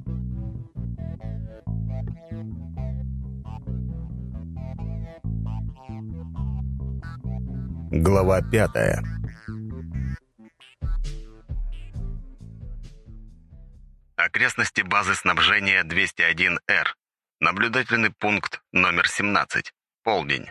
Глава 5. Окрестности базы снабжения 201-Р. Наблюдательный пункт номер 17. Полдень.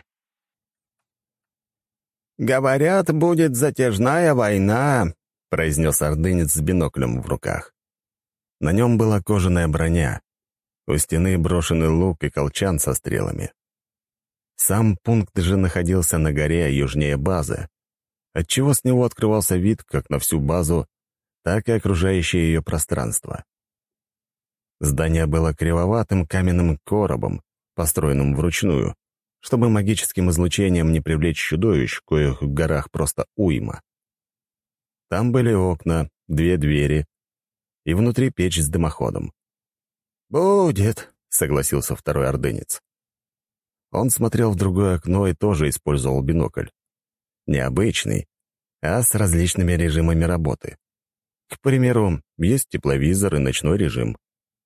«Говорят, будет затяжная война», — произнес ордынец с биноклем в руках. На нем была кожаная броня. У стены брошенный лук и колчан со стрелами. Сам пункт же находился на горе южнее базы, отчего с него открывался вид как на всю базу, так и окружающее ее пространство. Здание было кривоватым каменным коробом, построенным вручную, чтобы магическим излучением не привлечь чудовищ, коих в горах просто уйма. Там были окна, 2 двери и внутри печь с дымоходом. «Будет», — согласился второй ордынец. Он смотрел в другое окно и тоже использовал бинокль. Необычный, а с различными режимами работы. К примеру, есть тепловизор и ночной режим.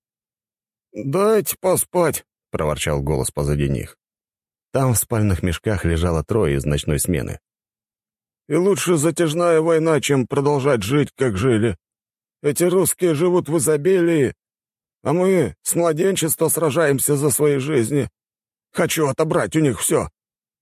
«Дайте поспать», — проворчал голос позади них. Там в спальных мешках лежало 3 из ночной смены. «И лучше затяжная война, чем продолжать жить, как жили. Эти русские живут в изобилии, а мы с младенчества сражаемся за свои жизни. Хочу отобрать у них все».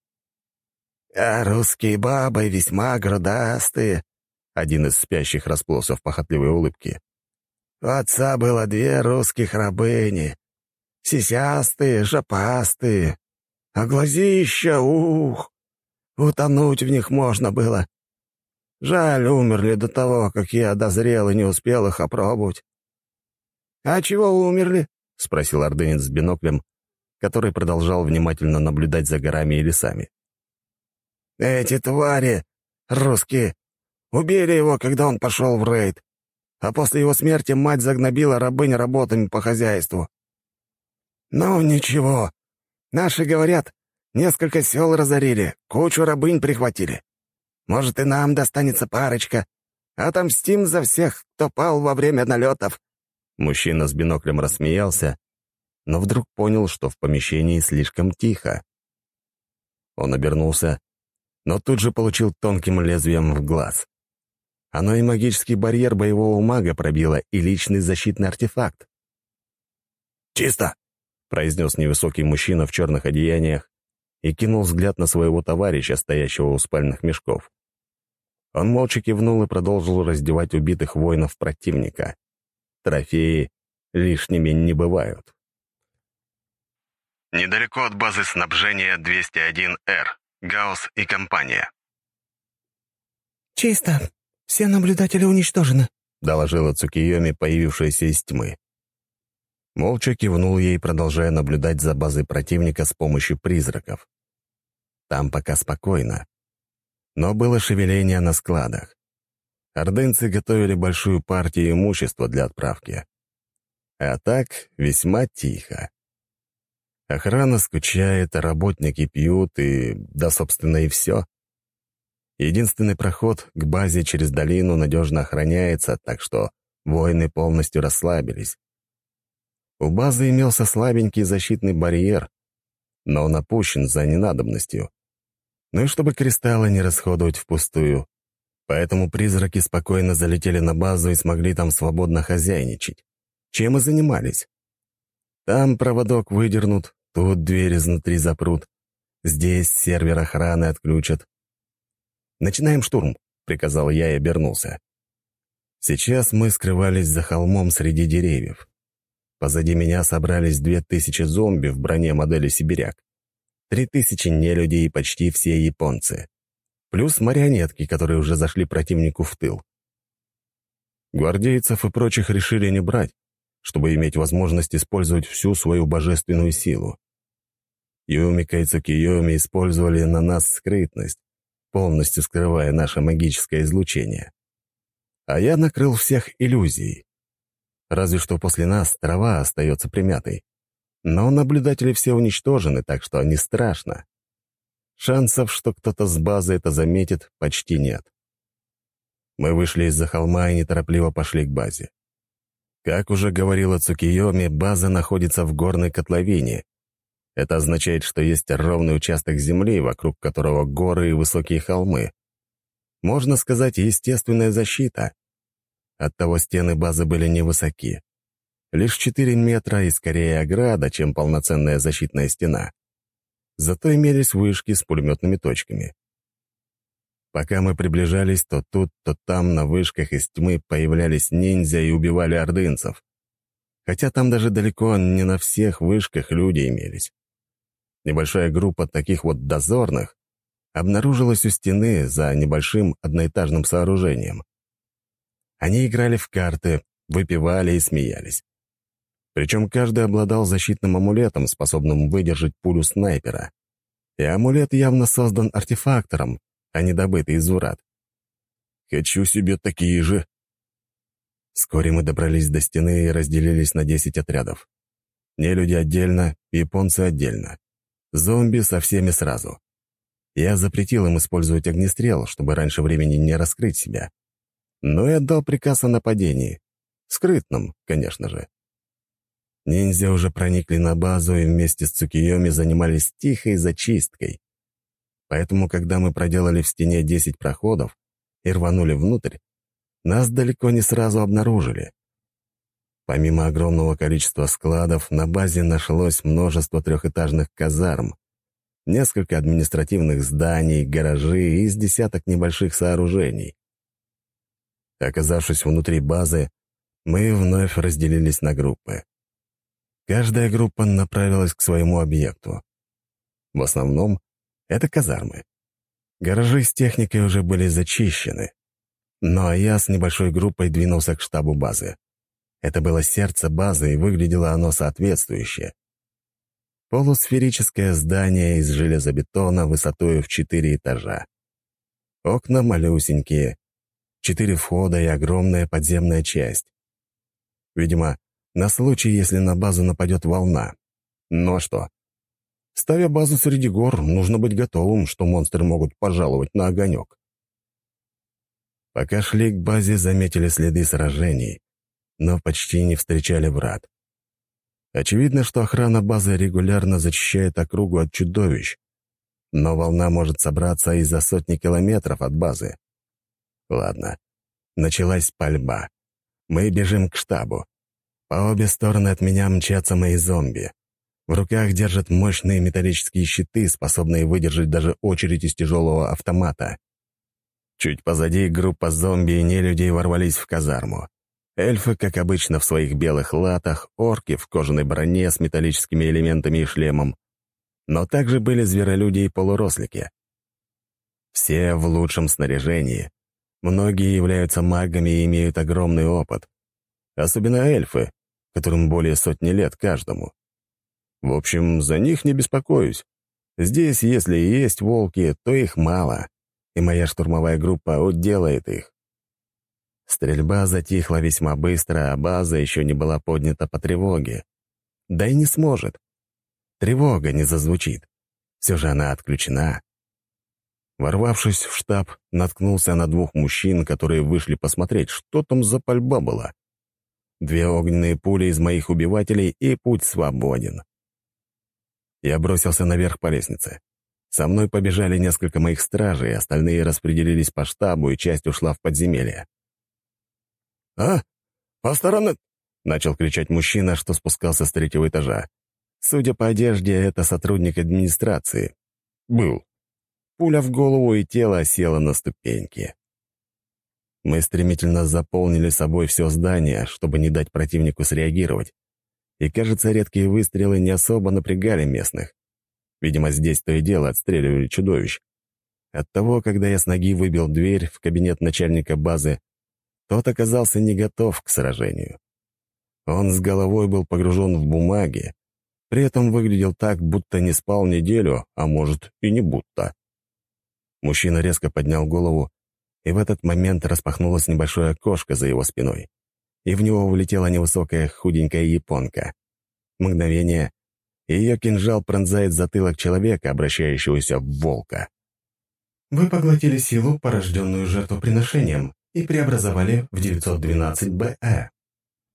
«А русские бабы весьма грудастые», — один из спящих расплылся в похотливой улыбке. «У отца было 2 русских рабыни. Сисястые, жопастые, а глазища, ух! Утонуть в них можно было. Жаль, умерли до того, как я дозрел и не успел их опробовать». «А чего умерли?» — спросил ордынец с биноклем, который продолжал внимательно наблюдать за горами и лесами. «Эти твари, русские, убили его, когда он пошел в рейд, а после его смерти мать загнобила рабынь работами по хозяйству. Ну, ничего. Наши, говорят, несколько сел разорили, кучу рабынь прихватили. Может, и нам достанется парочка. Отомстим за всех, кто пал во время налетов». Мужчина с биноклем рассмеялся, но вдруг понял, что в помещении слишком тихо. Он обернулся, но тут же получил тонким лезвием в глаз. Оно и магический барьер боевого мага пробило, и личный защитный артефакт. «Чисто!» — произнес невысокий мужчина в черных одеяниях и кинул взгляд на своего товарища, стоящего у спальных мешков. Он молча кивнул и продолжил раздевать убитых воинов противника. Трофеи лишними не бывают. Недалеко от базы снабжения 201-Р. Гаусс и компания. «Чисто. Все наблюдатели уничтожены», — доложила Цукиёми, появившаяся из тьмы. Молча кивнул ей, продолжая наблюдать за базой противника с помощью призраков. Там пока спокойно. Но было шевеление на складах. Ордынцы готовили большую партию имущества для отправки. А так весьма тихо. Охрана скучает, а работники пьют, собственно, и все. Единственный проход к базе через долину надежно охраняется, так что воины полностью расслабились. У базы имелся слабенький защитный барьер, но он опущен за ненадобностью. Ну и чтобы кристаллы не расходовать впустую. Поэтому призраки спокойно залетели на базу и смогли там свободно хозяйничать. Чем и занимались. Там проводок выдернут, тут дверь изнутри запрут, здесь сервер охраны отключат. «Начинаем штурм», — приказал я и обернулся. Сейчас мы скрывались за холмом среди деревьев. Позади меня собрались 2000 зомби в броне модели «Сибиряк», 3000 нелюдей и почти все японцы. Плюс марионетки, которые уже зашли противнику в тыл. Гвардейцев и прочих решили не брать, чтобы иметь возможность использовать всю свою божественную силу. Юмика и Цукиёми использовали на нас скрытность, полностью скрывая наше магическое излучение. А я накрыл всех иллюзией. Разве что после нас трава остается примятой. Но наблюдатели все уничтожены, так что не страшно. Шансов, что кто-то с базы это заметит, почти нет. Мы вышли из-за холма и неторопливо пошли к базе. Как уже говорила Цукиоми, база находится в горной котловине. Это означает, что есть ровный участок земли, вокруг которого горы и высокие холмы. Можно сказать, естественная защита. Оттого стены базы были невысоки. Лишь 4 метра и скорее ограда, чем полноценная защитная стена. Зато имелись вышки с пулеметными точками. Пока мы приближались, то тут, то там на вышках из тьмы появлялись ниндзя и убивали ордынцев. Хотя там даже далеко не на всех вышках люди имелись. Небольшая группа таких вот дозорных обнаружилась у стены за небольшим одноэтажным сооружением. Они играли в карты, выпивали и смеялись. Причем каждый обладал защитным амулетом, способным выдержать пулю снайпера. И амулет явно создан артефактором, а не добытый из урат. Хочу себе такие же. Вскоре мы добрались до стены и разделились на 10 отрядов. Нелюди отдельно, японцы отдельно. Зомби со всеми сразу. Я запретил им использовать огнестрел, чтобы раньше времени не раскрыть себя. Но и отдал приказ о нападении. Скрытном, конечно же. Ниндзя уже проникли на базу и вместе с Цукиоми занимались тихой зачисткой. Поэтому, когда мы проделали в стене 10 проходов и рванули внутрь, нас далеко не сразу обнаружили. Помимо огромного количества складов, на базе нашлось множество трехэтажных казарм, несколько административных зданий, гаражи и с десяток небольших сооружений. Оказавшись внутри базы, мы вновь разделились на группы. Каждая группа направилась к своему объекту. В основном это казармы. Гаражи с техникой уже были зачищены. Ну а я с небольшой группой двинулся к штабу базы. Это было сердце базы, и выглядело оно соответствующе. Полусферическое здание из железобетона высотой в 4 этажа. Окна малюсенькие, 4 входа и огромная подземная часть. Видимо, на случай, если на базу нападет волна. Но что? Ставя базу среди гор, нужно быть готовым, что монстры могут пожаловать на огонек. Пока шли к базе, заметили следы сражений, но почти не встречали врат. Очевидно, что охрана базы регулярно зачищает округу от чудовищ, но волна может собраться и за сотни километров от базы. Ладно, началась пальба. Мы бежим к штабу. По обе стороны от меня мчатся мои зомби. В руках держат мощные металлические щиты, способные выдержать даже очередь из тяжелого автомата. Чуть позади группа зомби и нелюдей ворвались в казарму. Эльфы, как обычно, в своих белых латах, орки в кожаной броне с металлическими элементами и шлемом. Но также были зверолюди и полурослики. Все в лучшем снаряжении. Многие являются магами и имеют огромный опыт. Особенно эльфы, которым более сотни лет каждому. В общем, за них не беспокоюсь. Здесь, если и есть волки, то их мало, и моя штурмовая группа уделает их. Стрельба затихла весьма быстро, а база еще не была поднята по тревоге. Да и не сможет. Тревога не зазвучит. Все же она отключена. Ворвавшись в штаб, наткнулся на 2 мужчин, которые вышли посмотреть, что там за пальба была. 2 огненные пули из моих убивателей, и путь свободен. Я бросился наверх по лестнице. Со мной побежали несколько моих стражей, остальные распределились по штабу, и часть ушла в подземелье. «А? По сторонам!» — начал кричать мужчина, что спускался с 3-го этажа. Судя по одежде, это сотрудник администрации. Был. Пуля в голову, и тело осело на ступеньки. Мы стремительно заполнили собой все здание, чтобы не дать противнику среагировать. И, кажется, редкие выстрелы не особо напрягали местных. Видимо, здесь то и дело отстреливали чудовищ. Оттого, когда я с ноги выбил дверь в кабинет начальника базы, тот оказался не готов к сражению. Он с головой был погружен в бумаги, при этом выглядел так, будто не спал неделю, а может и не будто. Мужчина резко поднял голову, и в этот момент распахнулось небольшое окошко за его спиной, и в него влетела невысокая худенькая японка. Мгновение, и ее кинжал пронзает затылок человека, обращающегося в волка. Вы поглотили силу, порожденную жертвоприношением, и преобразовали в 912 БЭ.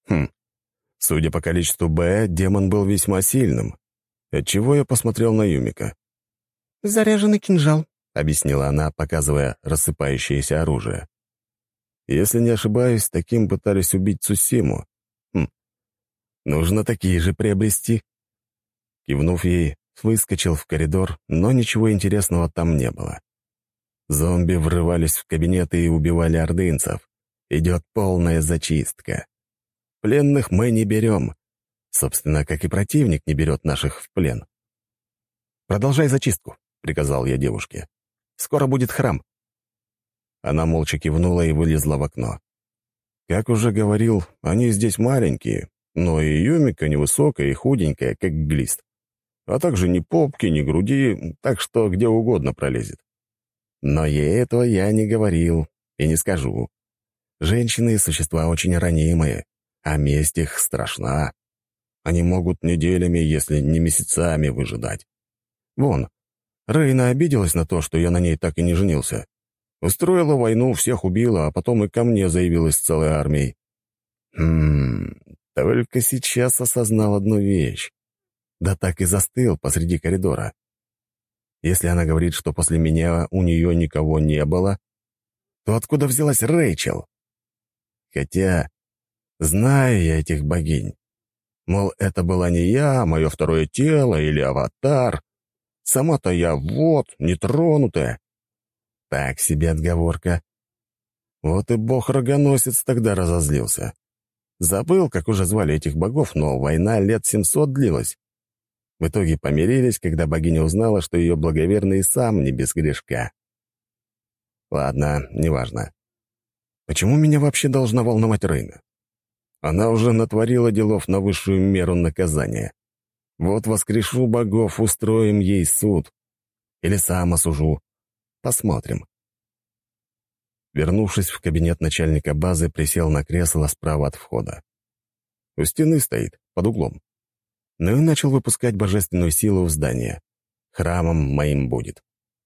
Хм. Судя по количеству «Б», демон был весьма сильным, отчего я посмотрел на Юмика. «Заряженный кинжал», — объяснила она, показывая рассыпающееся оружие. Если не ошибаюсь, таким пытались убить Цусиму. Нужно такие же приобрести. Кивнув ей, выскочил в коридор, но ничего интересного там не было. Зомби врывались в кабинеты и убивали ордынцев. Идет полная зачистка. Пленных мы не берем. Собственно, как и противник не берет наших в плен. «Продолжай зачистку», — приказал я девушке. «Скоро будет храм». Она молча кивнула и вылезла в окно. Как уже говорил, они здесь маленькие, но и Юмика невысокая и худенькая, как глист. А также ни попки, ни груди, так что где угодно пролезет. Но ей этого я не говорил и не скажу. Женщины — существа очень ранимые, а месть их страшна. Они могут неделями, если не месяцами, выжидать. Вон, Рейна обиделась на то, что я на ней так и не женился. Устроила войну, всех убила, а потом и ко мне заявилась целой армией. Только сейчас осознал одну вещь. Да так и застыл посреди коридора. Если она говорит, что после меня у нее никого не было, то откуда взялась Рэйчел? Хотя, знаю я этих богинь. Мол, это была не я, а мое второе тело или аватар. Сама-то я вот, нетронутая. Так себе отговорка. Вот и бог-рогоносец тогда разозлился. Забыл, как уже звали этих богов, но война лет 700 длилась. В итоге помирились, когда богиня узнала, что ее благоверный сам не без грешка. Ладно, неважно. Почему меня вообще должна волновать Рейна? Она уже натворила делов на высшую меру наказания. Вот воскрешу богов, устроим ей суд. Или сам осужу. Посмотрим. Вернувшись в кабинет начальника базы, присел на кресло справа от входа. У стены стоит, под углом. Ну и начал выпускать божественную силу в здание. Храмом моим будет.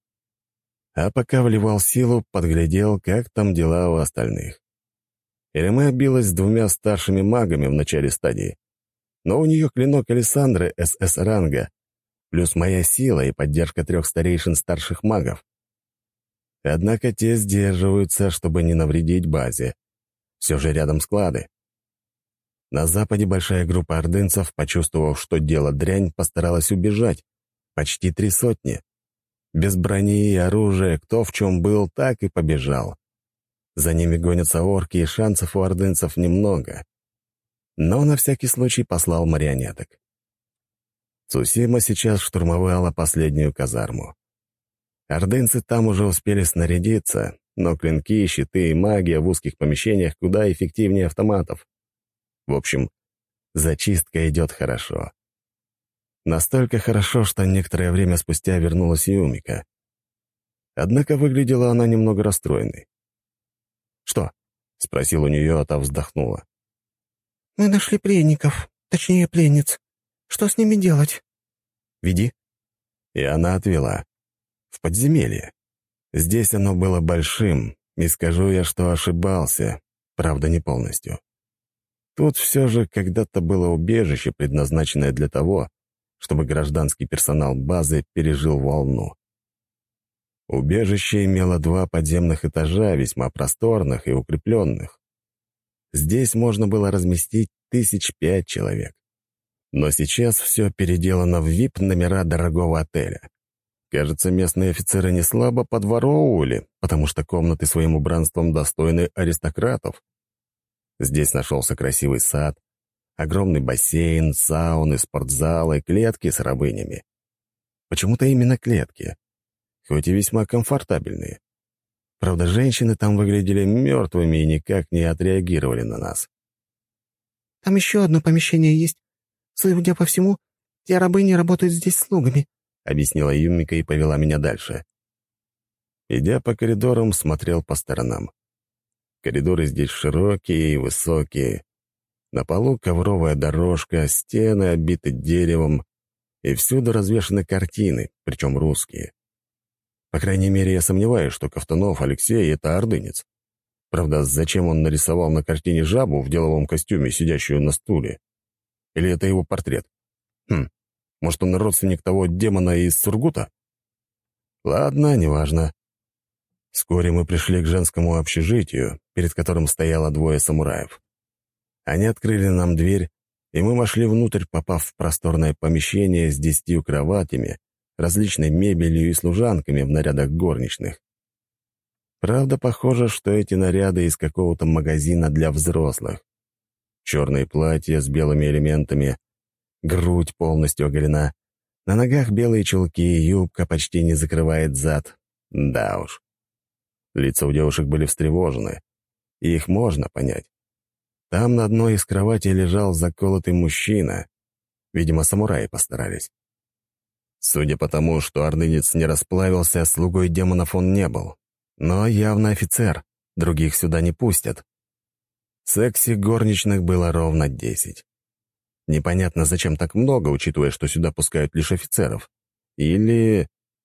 А пока вливал силу, подглядел, как там дела у остальных. Эреме билась с 2 старшими магами в начале стадии. Но у нее клинок Александры СС-ранга, плюс моя сила и поддержка 3 старейшин старших магов. Однако те сдерживаются, чтобы не навредить базе. Все же рядом склады. На западе большая группа ордынцев, почувствовав, что дело дрянь, постаралась убежать. Почти 3 сотни. Без брони и оружия, кто в чем был, так и побежал. За ними гонятся орки, и шансов у ордынцев немного. Но на всякий случай послал марионеток. Цусима сейчас штурмовала последнюю казарму. Ордынцы там уже успели снарядиться, но клинки, щиты и магия в узких помещениях куда эффективнее автоматов. В общем, зачистка идет хорошо. Настолько хорошо, что некоторое время спустя вернулась Юмика. Однако выглядела она немного расстроенной. «Что?» — спросил у нее, а та вздохнула. «Мы нашли пленников, точнее, пленниц. Что с ними делать?» «Веди». И она отвела. В подземелье. Здесь оно было большим, и скажу я, что ошибался, правда, не полностью. Тут все же когда-то было убежище, предназначенное для того, чтобы гражданский персонал базы пережил волну. Убежище имело 2 подземных этажа, весьма просторных и укрепленных. Здесь можно было разместить 5 человек. Но сейчас все переделано в VIP-номера дорогого отеля. Кажется, местные офицеры не слабо подворовывали, потому что комнаты своим убранством достойны аристократов. Здесь нашелся красивый сад, огромный бассейн, сауны, спортзалы, клетки с рабынями. Почему-то именно клетки, хоть и весьма комфортабельные. Правда, женщины там выглядели мертвыми и никак не отреагировали на нас. «Там еще одно помещение есть. Судя по всему, те рабыни работают здесь слугами», — объяснила Юмика и повела меня дальше. Идя по коридорам, смотрел по сторонам. Коридоры здесь широкие и высокие. На полу ковровая дорожка, стены обиты деревом, и всюду развешаны картины, причем русские. По крайней мере, я сомневаюсь, что Ковтунов Алексей — это ордынец. Правда, зачем он нарисовал на картине жабу в деловом костюме, сидящую на стуле? Или это его портрет? Может, он родственник того демона из Сургута? Ладно, неважно. Вскоре мы пришли к женскому общежитию, перед которым стояло двое самураев. Они открыли нам дверь, и мы вошли внутрь, попав в просторное помещение с 10 кроватями, различной мебелью и служанками в нарядах горничных. Правда, похоже, что эти наряды из какого-то магазина для взрослых. Черные платья с белыми элементами, грудь полностью оголена, на ногах белые чулки, юбка почти не закрывает зад. Да уж. Лица у девушек были встревожены, и их можно понять. Там на одной из кроватей лежал заколотый мужчина. Видимо, самураи постарались. Судя по тому, что ордынец не расплавился, слугой демонов он не был. Но явно офицер, других сюда не пустят. Секси горничных было ровно 10. Непонятно, зачем так много, учитывая, что сюда пускают лишь офицеров. Или...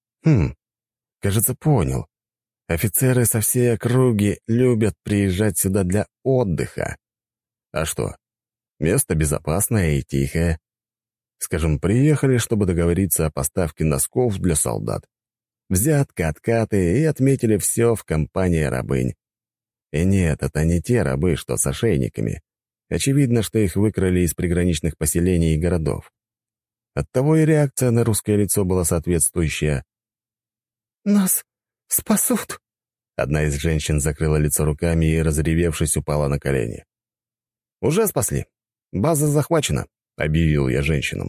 кажется, понял. Офицеры со всей округи любят приезжать сюда для отдыха. А что? Место безопасное и тихое. Скажем, приехали, чтобы договориться о поставке носков для солдат. Взятка, откаты и отметили все в компании рабынь. И нет, это не те рабы, что с ошейниками. Очевидно, что их выкрали из приграничных поселений и городов. Оттого и реакция на русское лицо была соответствующая. «Нас спасут!» Одна из женщин закрыла лицо руками и, разревевшись, упала на колени. «Уже спасли. База захвачена», — объявил я женщинам.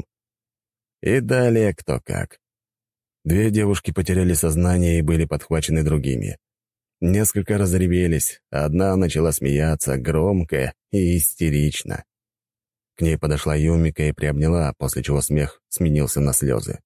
И далее кто как. 2 девушки потеряли сознание и были подхвачены другими. Несколько разревелись, а одна начала смеяться, громко и истерично. К ней подошла Юмика и приобняла, после чего смех сменился на слезы.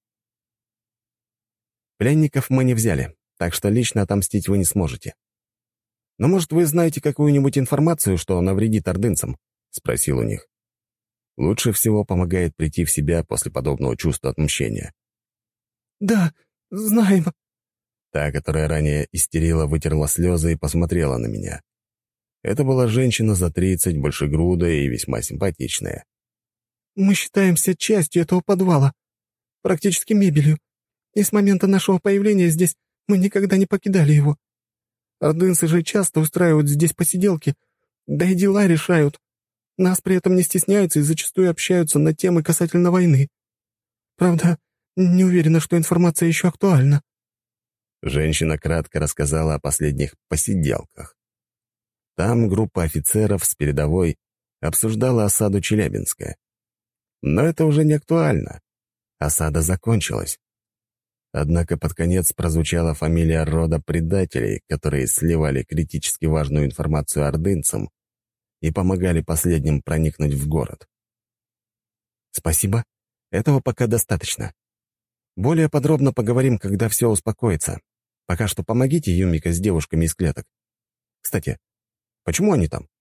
«Пленников мы не взяли, так что лично отомстить вы не сможете. Но, может, вы знаете какую-нибудь информацию, что навредит ордынцам?» — спросил у них. Лучше всего помогает прийти в себя после подобного чувства отмщения. «Да, знаем». Та, которая ранее истерила, вытерла слезы и посмотрела на меня. Это была женщина за 30, большегрудая и весьма симпатичная. «Мы считаемся частью этого подвала, практически мебелью, и с момента нашего появления здесь мы никогда не покидали его. Ордынцы же часто устраивают здесь посиделки, да и дела решают. Нас при этом не стесняются и зачастую общаются на темы касательно войны. Правда, не уверена, что информация еще актуальна». Женщина кратко рассказала о последних посиделках. Там группа офицеров с передовой обсуждала осаду Челябинска. Но это уже не актуально. Осада закончилась. Однако под конец прозвучала фамилия рода предателей, которые сливали критически важную информацию ордынцам и помогали последним проникнуть в город. «Спасибо. Этого пока достаточно. Более подробно поговорим, когда все успокоится. Пока что помогите Юмика с девушками из клеток. Кстати, почему они там?»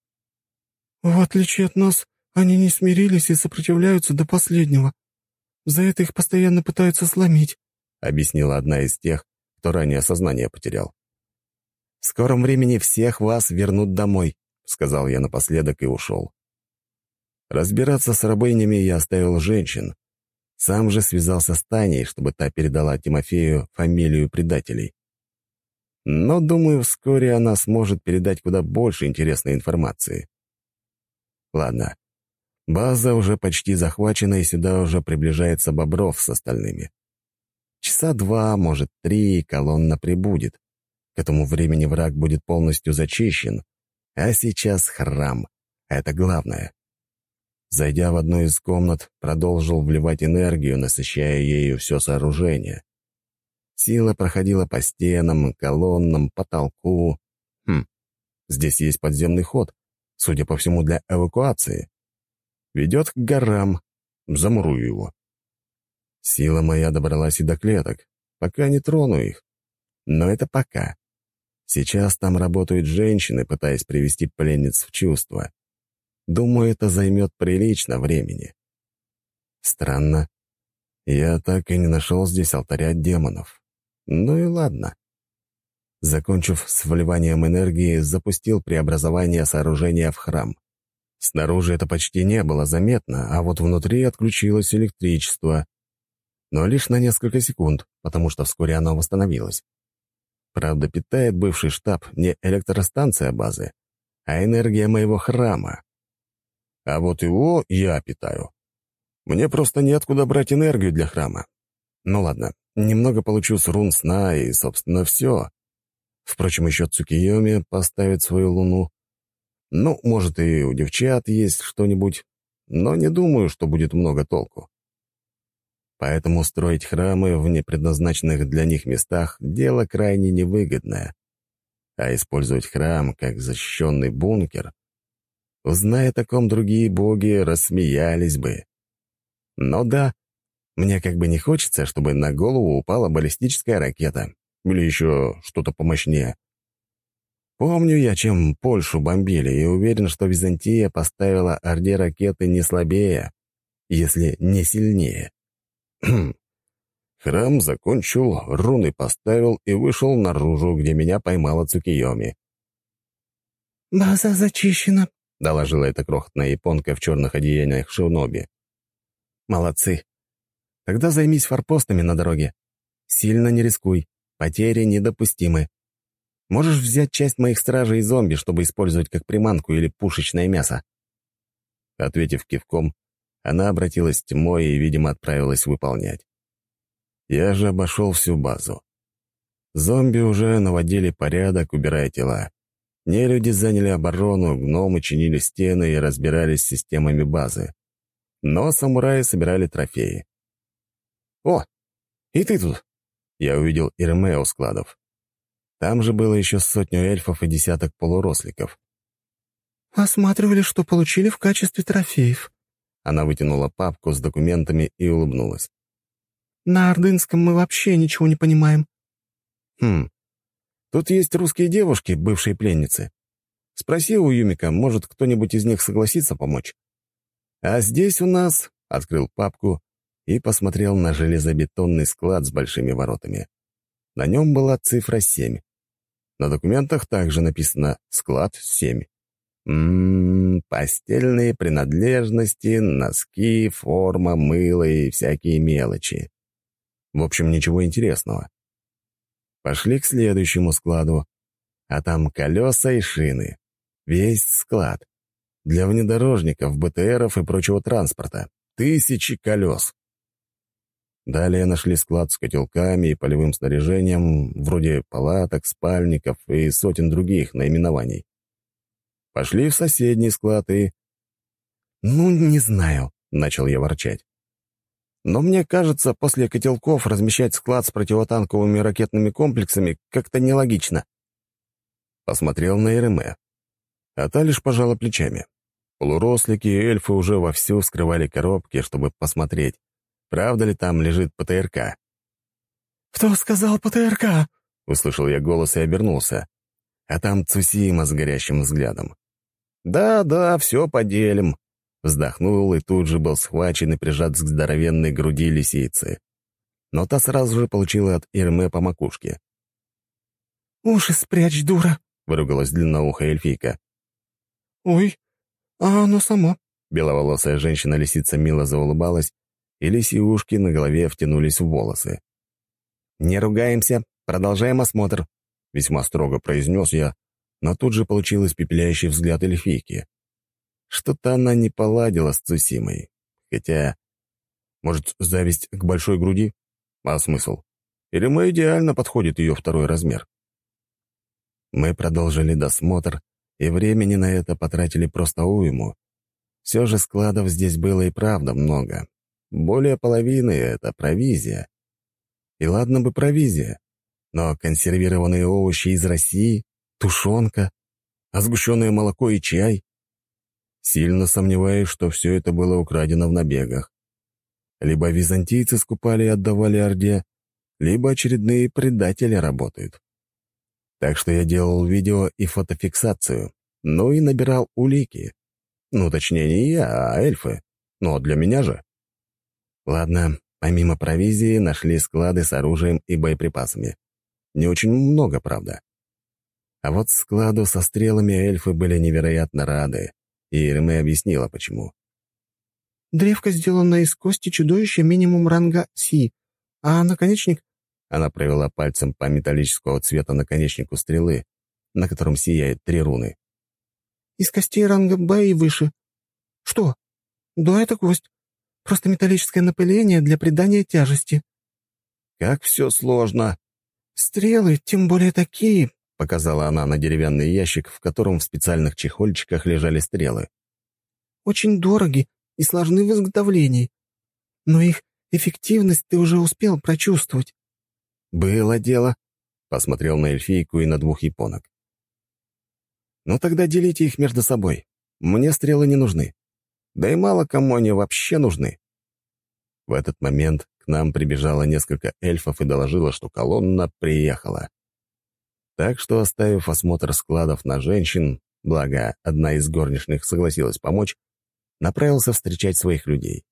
«В отличие от нас, они не смирились и сопротивляются до последнего. За это их постоянно пытаются сломить», — объяснила одна из тех, кто ранее сознание потерял. «В скором времени всех вас вернут домой», — сказал я напоследок и ушел. Разбираться с рабынями я оставил женщин. Сам же связался с Таней, чтобы та передала Тимофею фамилию предателей. Но, думаю, вскоре она сможет передать куда больше интересной информации. Ладно, база уже почти захвачена, и сюда уже приближается Бобров с остальными. Часа 2, может, 3, колонна прибудет. К этому времени враг будет полностью зачищен, а сейчас храм. Это главное. Зайдя в одну из комнат, продолжил вливать энергию, насыщая ею все сооружение. Сила проходила по стенам, колоннам, потолку. Здесь есть подземный ход, судя по всему, для эвакуации. Ведет к горам. Замурую его. Сила моя добралась и до клеток. Пока не трону их. Но это пока. Сейчас там работают женщины, пытаясь привести пленниц в чувство. Думаю, это займет прилично времени. Странно. Я так и не нашел здесь алтаря демонов. Ну и ладно. Закончив с вливанием энергии, запустил преобразование сооружения в храм. Снаружи это почти не было заметно, а вот внутри отключилось электричество. Но лишь на несколько секунд, потому что вскоре оно восстановилось. Правда, питает бывший штаб не электростанция базы, а энергия моего храма. А вот его я питаю. Мне просто неоткуда брать энергию для храма. Ну ладно, немного получу с рун сна и, собственно, все. Впрочем, еще Цукиёми поставит свою луну. Ну, может, и у девчат есть что-нибудь, но не думаю, что будет много толку. Поэтому строить храмы в непредназначенных для них местах — дело крайне невыгодное. А использовать храм как защищенный бункер, узная о таком, другие боги рассмеялись бы. Но да, мне как бы не хочется, чтобы на голову упала баллистическая ракета или еще что-то помощнее. Помню я, чем Польшу бомбили, и уверен, что Византия поставила Орде ракеты не слабее, если не сильнее. Храм закончил, руны поставил и вышел наружу, где меня поймала Цукиёми. «База зачищена», — доложила эта крохотная японка в черных одеяниях шиноби. «Молодцы. Тогда займись форпостами на дороге. Сильно не рискуй, потери недопустимы. Можешь взять часть моих стражей и зомби, чтобы использовать как приманку или пушечное мясо». Ответив кивком, она обратилась с тьмой и, видимо, отправилась выполнять. Я же обошел всю базу. Зомби уже наводили порядок, убирая тела. Нелюди заняли оборону, гномы чинили стены и разбирались с системами базы. Но самураи собирали трофеи. «О, и ты тут!» Я увидел Ирме у складов. Там же было еще 100 эльфов и десяток полуросликов. «Осматривали, что получили в качестве трофеев». Она вытянула папку с документами и улыбнулась. «На ордынском мы вообще ничего не понимаем». Тут есть русские девушки, бывшие пленницы. Спроси у Юмика, может, кто-нибудь из них согласится помочь. А здесь у нас...» — открыл папку и посмотрел на железобетонный склад с большими воротами. На нем была цифра 7. На документах также написано «Склад 7». Постельные принадлежности, носки, форма, мыло и всякие мелочи. В общем, ничего интересного. Пошли к следующему складу, а там колеса и шины. Весь склад. Для внедорожников, БТРов и прочего транспорта. 1000 колес. Далее нашли склад с котелками и полевым снаряжением, вроде палаток, спальников и сотен других наименований. Пошли в соседний склад и... «Ну, не знаю», — начал я ворчать. «Но мне кажется, после котелков размещать склад с противотанковыми ракетными комплексами как-то нелогично». Посмотрел на Иреме, а та лишь пожала плечами. Полурослики и эльфы уже вовсю вскрывали коробки, чтобы посмотреть, правда ли там лежит ПТРК. «Кто сказал ПТРК?» — услышал я голос и обернулся. А там Цусима с горящим взглядом. «Да, все поделим», — вздохнул и тут же был схвачен и прижат к здоровенной груди лисицы. Но та сразу же получила от Ирме по макушке. «Уши спрячь, дура», — выругалась длинноухая эльфийка. «Ой, а оно само». Беловолосая женщина-лисица мило заулыбалась, и лисьи ушки на голове втянулись в волосы. «Не ругаемся, продолжаем осмотр», — весьма строго произнес я, но тут же получил испепеляющий взгляд эльфийки. Что-то она не поладила с Цусимой. Хотя, может, зависть к большой груди? А смысл? Или мы идеально подходит ее второй размер? Мы продолжили досмотр, и времени на это потратили просто уйму. Все же складов здесь было и правда много. Более половины — это провизия. И ладно бы провизия, но консервированные овощи из России, тушенка, а сгущенное молоко и чай? Сильно сомневаюсь, что все это было украдено в набегах. Либо византийцы скупали и отдавали Орде, либо очередные предатели работают. Так что я делал видео и фотофиксацию, ну и набирал улики. Ну, точнее, не я, а эльфы. Но для меня же. Ладно, помимо провизии нашли склады с оружием и боеприпасами. Не очень много, правда. А вот складу со стрелами эльфы были невероятно рады, и Ирме объяснила, почему. «Древко сделано из кости чудовища минимум ранга Си, а наконечник...» Она провела пальцем по металлического цвета наконечнику стрелы, на котором сияют 3 руны. «Из костей ранга Б и выше». «Что? Да, это кость. Просто металлическое напыление для придания тяжести». «Как все сложно!» «Стрелы, тем более такие», — показала она на деревянный ящик, в котором в специальных чехольчиках лежали стрелы. «очень дороги и сложны в изготовлении. Но их эффективность ты уже успел прочувствовать». «Было дело», — посмотрел на эльфийку и на 2 японок. «Ну тогда делите их между собой. Мне стрелы не нужны. Да и мало кому они вообще нужны». В этот момент к нам прибежало несколько эльфов и доложило, что колонна приехала. Так что, оставив осмотр складов на женщин, благо одна из горничных согласилась помочь, направился встречать своих людей.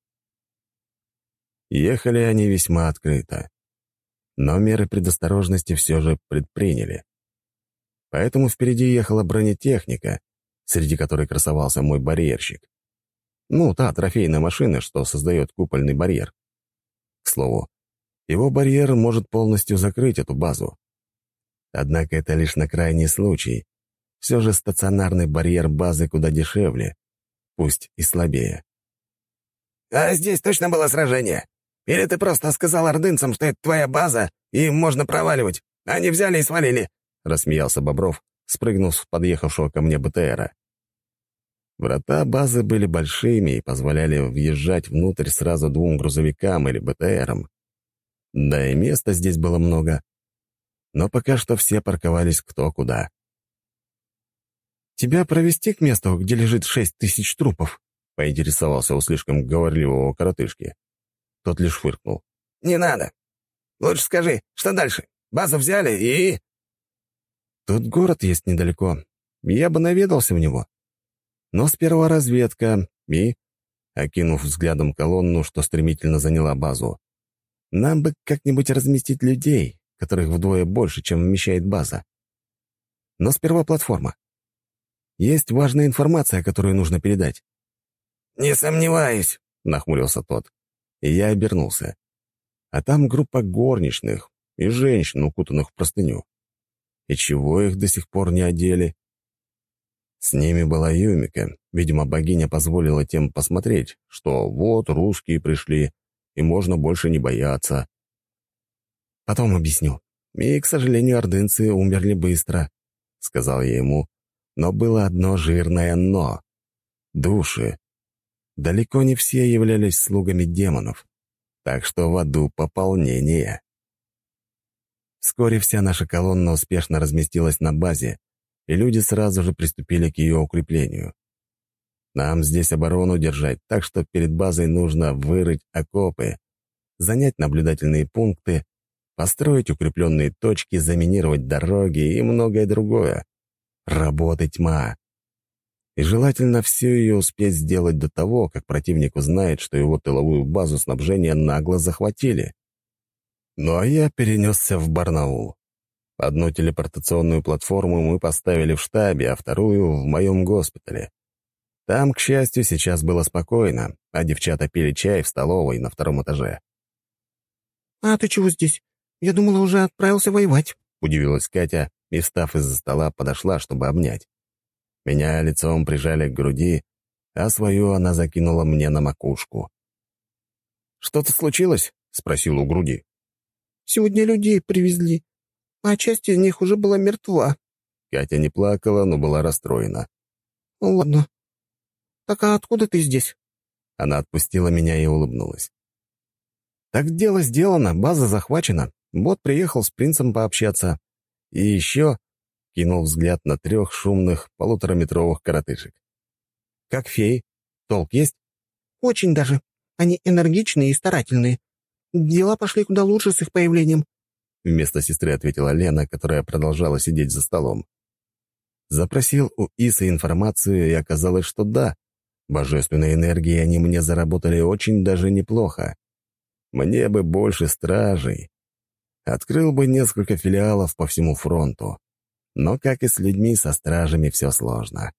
Ехали они весьма открыто, но меры предосторожности все же предприняли. Поэтому впереди ехала бронетехника, среди которой красовался мой барьерщик. Ну, та трофейная машина, что создает купольный барьер. К слову, его барьер может полностью закрыть эту базу. Однако это лишь на крайний случай. Все же стационарный барьер базы куда дешевле, пусть и слабее. «А здесь точно было сражение? Или ты просто сказал ордынцам, что это твоя база, и им можно проваливать? Они взяли и свалили?» — рассмеялся Бобров, спрыгнув с подъехавшего ко мне БТРа. Врата базы были большими и позволяли въезжать внутрь сразу 2 грузовикам или БТРам. Да и места здесь было много. Но пока что все парковались кто куда. «Тебя провести к месту, где лежит 6000 трупов?» — поинтересовался у слишком говорливого коротышки. Тот лишь фыркнул. «Не надо. Лучше скажи, что дальше? Базу взяли и...» «Тут город есть недалеко. Я бы наведался в него. Но сперва разведка и...» Окинув взглядом колонну, что стремительно заняла базу. «Нам бы как-нибудь разместить людей, которых вдвое больше, чем вмещает база. Но сперва платформа. Есть важная информация, которую нужно передать». «Не сомневаюсь», — нахмурился тот. И я обернулся. А там группа горничных и женщин, укутанных в простыню. И чего их до сих пор не одели? С ними была Юмика. Видимо, богиня позволила тем посмотреть, что вот русские пришли, и можно больше не бояться. Потом объясню. И, к сожалению, ордынцы умерли быстро, — сказал я ему. Но было одно жирное «но». Души. Далеко не все являлись слугами демонов, так что в аду пополнение. Вскоре вся наша колонна успешно разместилась на базе, и люди сразу же приступили к ее укреплению. Нам здесь оборону держать, так что перед базой нужно вырыть окопы, занять наблюдательные пункты, построить укрепленные точки, заминировать дороги и многое другое. Работы тьма. И желательно все ее успеть сделать до того, как противник узнает, что его тыловую базу снабжения нагло захватили. Ну а я перенесся в Барнаул. Одну телепортационную платформу мы поставили в штабе, а вторую — в моем госпитале. Там, к счастью, сейчас было спокойно, а девчата пили чай в столовой на 2-м этаже. «А ты чего здесь? Я думала, уже отправился воевать», — удивилась Катя и, встав из-за стола, подошла, чтобы обнять. Меня лицом прижали к груди, а свою она закинула мне на макушку. «Что-то случилось?» — спросил у груди. «Сегодня людей привезли, а часть из них уже была мертва». Катя не плакала, но была расстроена. «Ладно. Так а откуда ты здесь?» Она отпустила меня и улыбнулась. «Так дело сделано, база захвачена. Вот приехал с принцем пообщаться. И еще...» — кинул взгляд на 3 шумных 1,5-метровых коротышек. «Как феи? Толк есть?» «Очень даже. Они энергичные и старательные. Дела пошли куда лучше с их появлением», — вместо сестры ответила Лена, которая продолжала сидеть за столом. Запросил у Исы информацию, и оказалось, что да, божественной энергии они мне заработали очень даже неплохо. Мне бы больше стражей. Открыл бы несколько филиалов по всему фронту. Но, как и с людьми, со стражами все сложно.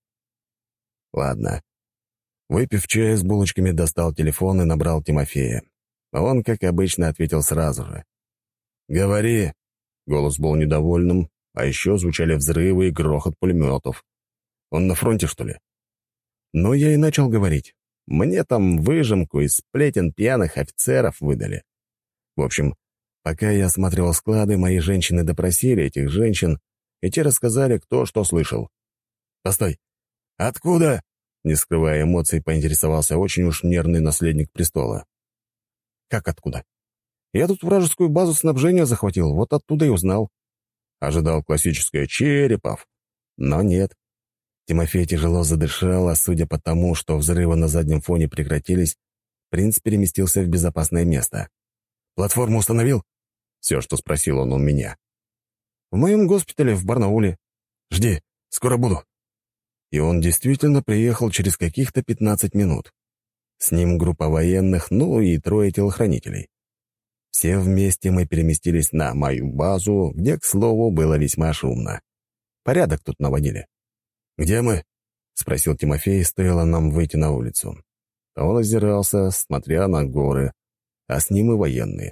Ладно. Выпив чая с булочками, достал телефон и набрал Тимофея. Он, как обычно, ответил сразу же. «Говори!» Голос был недовольным, а еще звучали взрывы и грохот пулеметов. Он на фронте, что ли? Но я и начал говорить. Мне там выжимку из сплетен пьяных офицеров выдали. В общем, пока я осматривал склады, мои женщины допросили этих женщин, и те рассказали, кто что слышал. «Постой! Откуда?» Не скрывая эмоций, поинтересовался очень уж нервный наследник престола. «Как откуда? Я тут вражескую базу снабжения захватил, вот оттуда и узнал». Ожидал классическое «Черепов». Но нет. Тимофей тяжело задышал, а судя по тому, что взрывы на заднем фоне прекратились, принц переместился в безопасное место. «Платформу установил?» Все, что спросил он у меня. «В моем госпитале в Барнауле. Жди, скоро буду». И он действительно приехал через каких-то 15 минут. С ним группа военных, ну и 3 телохранителей. Все вместе мы переместились на мою базу, где, к слову, было весьма шумно. Порядок тут наводили. «Где мы?» — спросил Тимофей, стоило нам выйти на улицу. Он озирался, смотря на горы, а с ним и военные.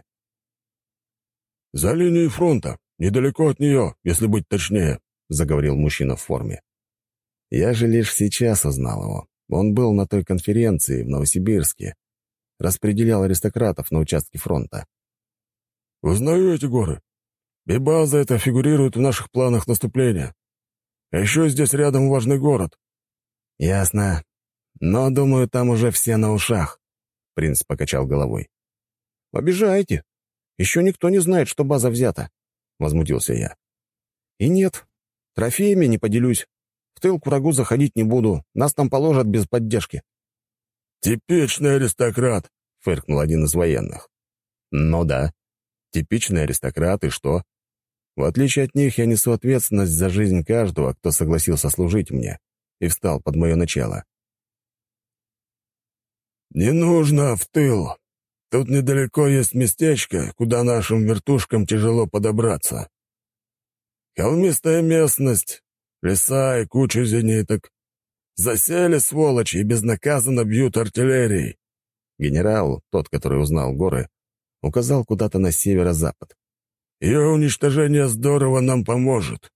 «За линией фронта, недалеко от нее, если быть точнее», — заговорил мужчина в форме. Я же лишь сейчас узнал его. Он был на той конференции в Новосибирске. Распределял аристократов на участке фронта. «Узнаю эти горы. И база эта фигурирует в наших планах наступления. А еще здесь рядом важный город». «Ясно. Но, думаю, там уже все на ушах», — принц покачал головой. «Обижаете. Еще никто не знает, что база взята», — возмутился я. «И нет, трофеями не поделюсь. В тыл к врагу заходить не буду. Нас там положат без поддержки». «Типичный аристократ», — фыркнул один из военных. «Ну да. Типичный аристократ, и что? В отличие от них, я несу ответственность за жизнь каждого, кто согласился служить мне и встал под мое начало». «Не нужно в тыл. Тут недалеко есть местечко, куда нашим вертушкам тяжело подобраться. Холмистая местность, леса и куча зениток. Засели, сволочи, и безнаказанно бьют артиллерией». Генерал, тот, который узнал горы, указал куда-то на северо-запад. «Ее уничтожение здорово нам поможет».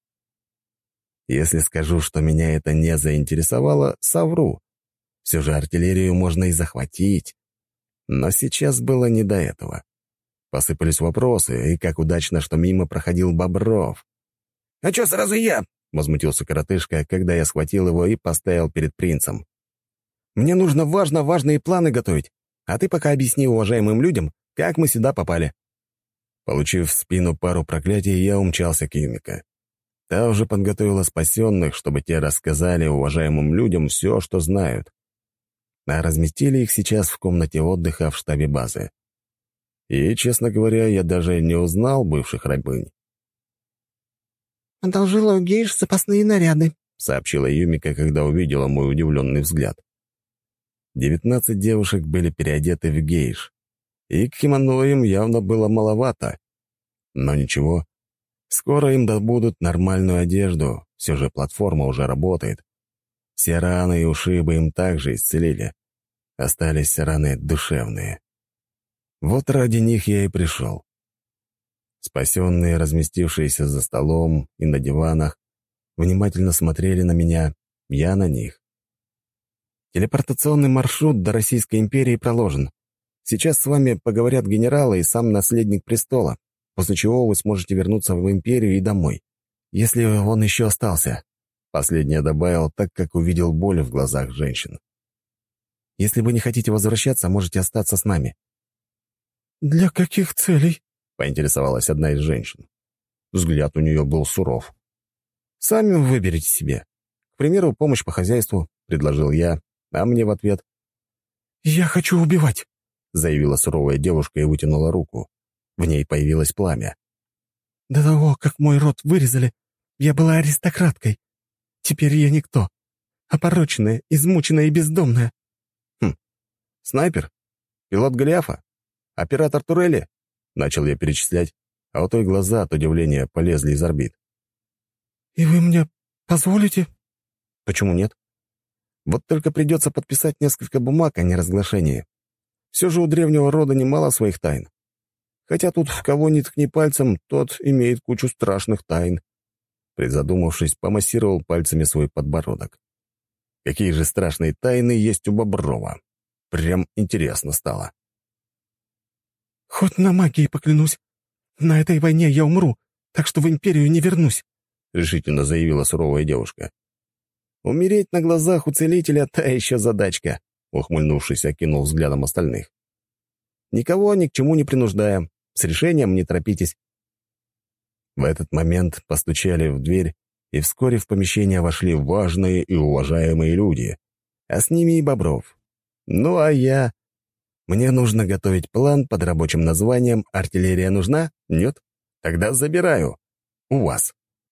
Если скажу, что меня это не заинтересовало, совру. Все же артиллерию можно и захватить. Но сейчас было не до этого. Посыпались вопросы, и как удачно, что мимо проходил Бобров. «А чё сразу я?» — возмутился коротышка, когда я схватил его и поставил перед принцем. «Мне нужно важные планы готовить, а ты пока объясни уважаемым людям, как мы сюда попали». Получив в спину пару проклятий, я умчался к Юмико. Та уже подготовила спасенных, чтобы те рассказали уважаемым людям все, что знают. А разместили их сейчас в комнате отдыха в штабе базы. И, честно говоря, я даже не узнал бывших рабынь. «Одолжила у гейш запасные наряды», — сообщила Юмика, когда увидела мой удивленный взгляд. 19 девушек были переодеты в гейш, и к кимоно им явно было маловато. Но ничего, скоро им добудут нормальную одежду, все же платформа уже работает. Все раны и ушибы им также исцелили. Остались раны душевные. Вот ради них я и пришел. Спасенные, разместившиеся за столом и на диванах, внимательно смотрели на меня, я на них. Телепортационный маршрут до Российской империи проложен. Сейчас с вами поговорят генералы и сам наследник престола, после чего вы сможете вернуться в империю и домой, если он еще остался. Последнее добавил, так как увидел боль в глазах женщин. Если вы не хотите возвращаться, можете остаться с нами. «Для каких целей?» — поинтересовалась одна из женщин. Взгляд у нее был суров. «Сами выберите себе. К примеру, помощь по хозяйству», — предложил я, а мне в ответ. «Я хочу убивать», — заявила суровая девушка и вытянула руку. В ней появилось пламя. «До того, как мой род вырезали, я была аристократкой. Теперь я никто. Опороченная, измученная и бездомная». «Снайпер? Пилот Голиафа? Оператор турели?» Начал я перечислять, а у той глаза от удивления полезли из орбит. «И вы мне позволите?» «Почему нет? Вот только придется подписать несколько бумаг о неразглашении. Все же у древнего рода немало своих тайн. Хотя тут в кого ни ткни пальцем, тот имеет кучу страшных тайн». Призадумавшись, помассировал пальцами свой подбородок. Какие же страшные тайны есть у Боброва? Прям интересно стало. «Хоть на магии поклянусь. На этой войне я умру, так что в империю не вернусь», — решительно заявила суровая девушка. «Умереть на глазах у целителя — та еще задачка», — ухмыльнувшись, окинул взглядом остальных. «Никого ни к чему не принуждаем. С решением не торопитесь». В этот момент постучали в дверь, и вскоре в помещение вошли важные и уважаемые люди, а с ними и Бобров. Ну а я... Мне нужно готовить план под рабочим названием «Артиллерия нужна?» Нет? Тогда забираю. У вас.